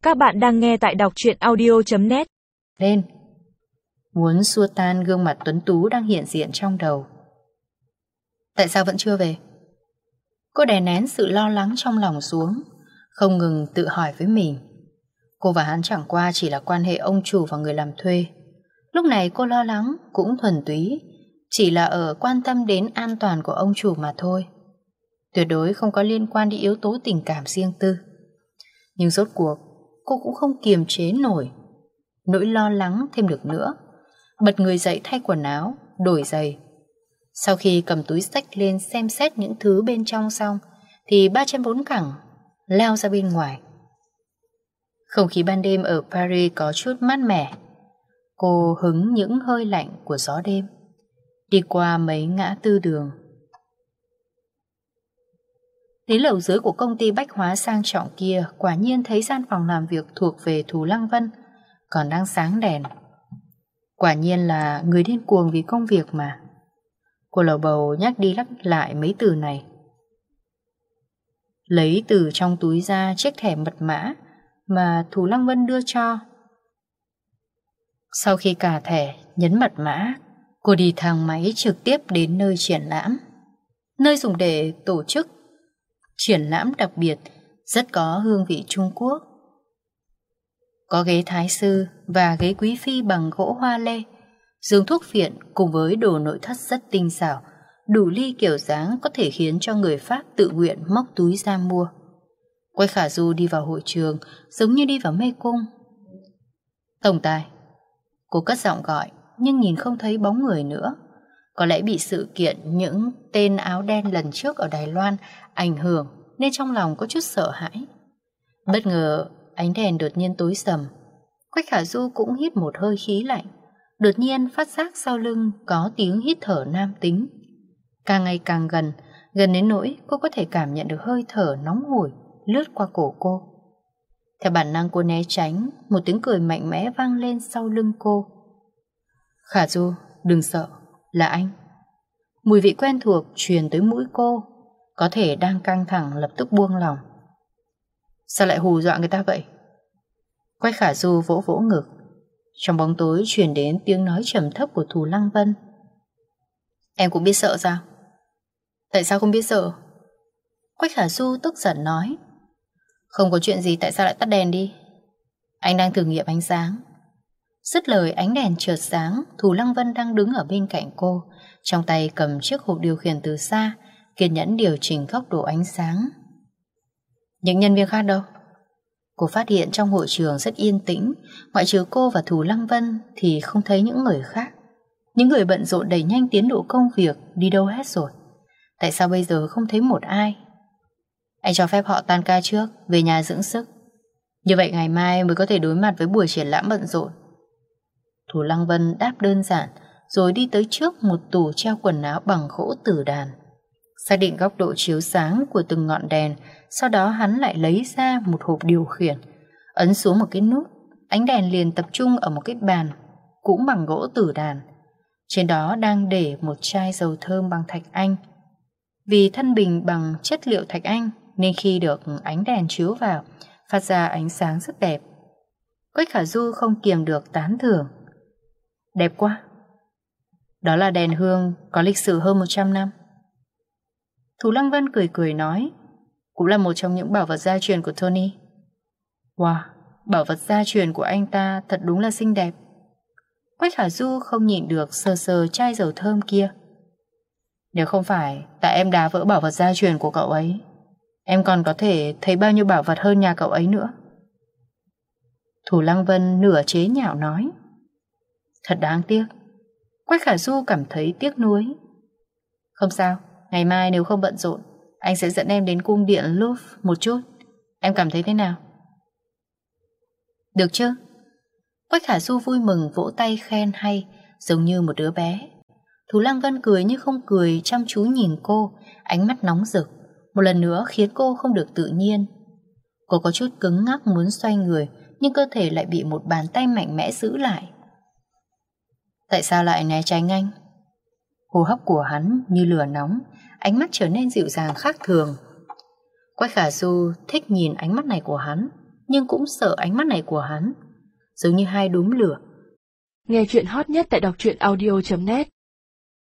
Các bạn đang nghe tại đọc truyện audio.net. Lên, muốn xua tan gương mặt tuấn tú đang hiện diện trong đầu. Tại sao vẫn chưa về? Cô đè nén sự lo lắng trong lòng xuống, không ngừng tự hỏi với mình. Cô và hắn chẳng qua chỉ là quan hệ ông chủ và người làm thuê. Lúc này cô lo lắng cũng thuần túy, chỉ là ở quan tâm đến an toàn của ông chủ mà thôi. Tuyệt đối không có liên quan đến yếu tố tình cảm riêng tư. Nhưng rốt cuộc cô cũng không kiềm chế nổi nỗi lo lắng thêm được nữa. Bật người dậy thay quần áo, đổi giày. Sau khi cầm túi xách lên xem xét những thứ bên trong xong thì 3 chân 4 cẳng lao ra bên ngoài. Không khí ban đêm ở Paris có chút mát mẻ. Cô hứng những hơi lạnh của gió đêm, đi qua mấy ngã tư đường. Đến lầu dưới của công ty bách hóa sang trọng kia, quả nhiên thấy gian phòng làm việc thuộc về Thù Lăng Vân còn đang sáng đèn. Quả nhiên là người điên cuồng vì công việc mà. Cô lầu bầu nhắc đi lắc lại mấy từ này. Lấy từ trong túi ra chiếc thẻ mật mã mà Thù Lăng Vân đưa cho. Sau khi cà thẻ, nhấn mật mã, cô đi thang máy trực tiếp đến nơi triển lãm. Nơi dùng để tổ chức triển lãm đặc biệt, rất có hương vị Trung Quốc. Có ghế thái sư và ghế quý phi bằng gỗ hoa lê, giường thuốc viện cùng với đồ nội thất rất tinh xảo, đủ ly kiểu dáng có thể khiến cho người Pháp tự nguyện móc túi ra mua. Quách Khả Du đi vào hội trường giống như đi vào mê cung. Tổng tài. Cô cất giọng gọi nhưng nhìn không thấy bóng người nữa. Có lẽ bị sự kiện những tên áo đen lần trước ở Đài Loan ảnh hưởng nên trong lòng có chút sợ hãi. Bất ngờ ánh đèn đột nhiên tối sầm. Quách Khả Du cũng hít một hơi khí lạnh. Đột nhiên phát giác sau lưng có tiếng hít thở nam tính. Càng ngày càng gần, gần đến nỗi cô có thể cảm nhận được hơi thở nóng hổi lướt qua cổ cô. Theo bản năng cô né tránh, một tiếng cười mạnh mẽ vang lên sau lưng cô. Khả Du, đừng sợ, là anh. Mùi vị quen thuộc truyền tới mũi cô, có thể đang căng thẳng lập tức buông lỏng. Sao lại hù dọa người ta vậy? Quách Khả Du vỗ vỗ ngực. Trong bóng tối truyền đến tiếng nói trầm thấp của Thù Lăng Vân. Em cũng biết sợ sao? Tại sao không biết sợ? Quách Khả Du tức giận nói. Không có chuyện gì, tại sao lại tắt đèn đi? Anh đang thử nghiệm ánh sáng. Dứt lời ánh đèn chợt sáng. Thù Lăng Vân đang đứng ở bên cạnh cô, trong tay cầm chiếc hộp điều khiển từ xa, kiên nhẫn điều chỉnh góc độ ánh sáng. Những nhân viên khác đâu? Cô phát hiện trong hội trường rất yên tĩnh, ngoại trừ cô và Thù Lăng Vân thì không thấy những người khác. Những người bận rộn đẩy nhanh tiến độ công việc đi đâu hết rồi? Tại sao bây giờ không thấy một ai? Anh cho phép họ tan ca trước, về nhà dưỡng sức. Như vậy ngày mai mới có thể đối mặt với buổi triển lãm bận rộn. Thù Lăng Vân đáp đơn giản, rồi đi tới trước một tủ treo quần áo bằng gỗ tử đàn. Xác định góc độ chiếu sáng của từng ngọn đèn, sau đó hắn lại lấy ra một hộp điều khiển, ấn xuống một cái nút, ánh đèn liền tập trung ở một cái bàn cũng bằng gỗ tử đàn. Trên đó đang để một chai dầu thơm bằng thạch anh. Vì thân bình bằng chất liệu thạch anh nên khi được ánh đèn chiếu vào, phát ra ánh sáng rất đẹp. Quách Khả Du không kiềm được tán thưởng. Đẹp quá. Đó là đèn hương có lịch sử hơn 100 năm. Thù Lăng Vân cười cười nói. Cũng là một trong những bảo vật gia truyền của Tony. Wow, bảo vật gia truyền của anh ta thật đúng là xinh đẹp. Quách Khả Du không nhịn được sờ sờ chai dầu thơm kia. Nếu không phải tại em đá vỡ bảo vật gia truyền của cậu ấy, em còn có thể thấy bao nhiêu bảo vật hơn nhà cậu ấy nữa. Thù Lăng Vân nửa chế nhạo nói. Thật đáng tiếc. Quách Khả Du cảm thấy tiếc nuối. Không sao, ngày mai nếu không bận rộn, anh sẽ dẫn em đến cung điện Louvre một chút. Em cảm thấy thế nào? Được chứ? Quách Khả Du vui mừng vỗ tay khen hay, giống như một đứa bé. Thù Lăng Vân cười như không cười, chăm chú nhìn cô, ánh mắt nóng rực, một lần nữa khiến cô không được tự nhiên. Cô có chút cứng ngắc muốn xoay người, nhưng cơ thể lại bị một bàn tay mạnh mẽ giữ lại. Tại sao lại né tránh anh? Hô hấp của hắn như lửa nóng, ánh mắt trở nên dịu dàng khác thường. Quách Khả Du thích nhìn ánh mắt này của hắn. nhưng cũng sợ ánh mắt này của hắn, giống như hai đốm lửa. Nghe chuyện hot nhất tại đọc truyện audio.net